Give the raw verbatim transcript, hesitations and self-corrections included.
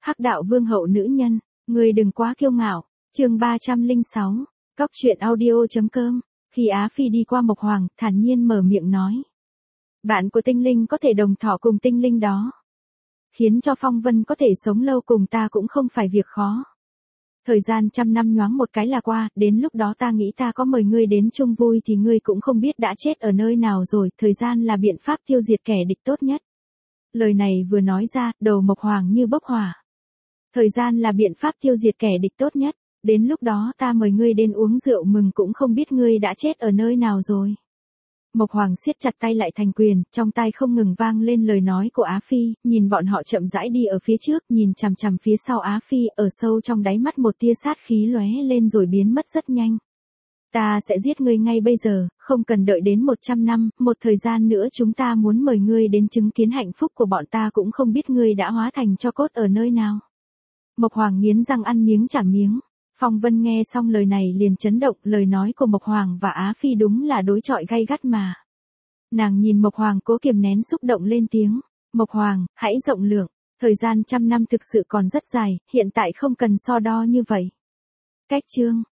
Hắc đạo vương hậu nữ nhân, người đừng quá kiêu ngạo. Chương ba trăm lẻ sáu. Cóc truyện audio.com. Khi Á Phi đi qua Mộc Hoàng, thản nhiên mở miệng nói: bạn của tinh linh có thể đồng thọ cùng tinh linh đó. Khiến cho Phong Vân có thể sống lâu cùng ta cũng không phải việc khó. Thời gian trăm năm nhoáng một cái là qua, đến lúc đó ta nghĩ ta có mời ngươi đến chung vui thì ngươi cũng không biết đã chết ở nơi nào rồi, thời gian là biện pháp tiêu diệt kẻ địch tốt nhất. Lời này vừa nói ra, đầu Mộc Hoàng như bốc hỏa. Thời gian là biện pháp tiêu diệt kẻ địch tốt nhất, đến lúc đó ta mời ngươi đến uống rượu mừng cũng không biết ngươi đã chết ở nơi nào rồi. Mộc Hoàng siết chặt tay lại thành quyền, trong tai không ngừng vang lên lời nói của Á Phi, nhìn bọn họ chậm rãi đi ở phía trước, nhìn chằm chằm phía sau Á Phi, ở sâu trong đáy mắt một tia sát khí lóe lên rồi biến mất rất nhanh. Ta sẽ giết ngươi ngay bây giờ, không cần đợi đến một trăm năm, một thời gian nữa chúng ta muốn mời ngươi đến chứng kiến hạnh phúc của bọn ta cũng không biết ngươi đã hóa thành tro cốt ở nơi nào. Mộc Hoàng nghiến răng ăn miếng trả miếng. Phong Vân nghe xong lời này liền chấn động, lời nói của Mộc Hoàng và Á Phi đúng là đối chọi gay gắt mà. Nàng nhìn Mộc Hoàng cố kiềm nén xúc động lên tiếng: Mộc Hoàng, hãy rộng lượng, thời gian trăm năm thực sự còn rất dài, hiện tại không cần so đo như vậy. Cách chương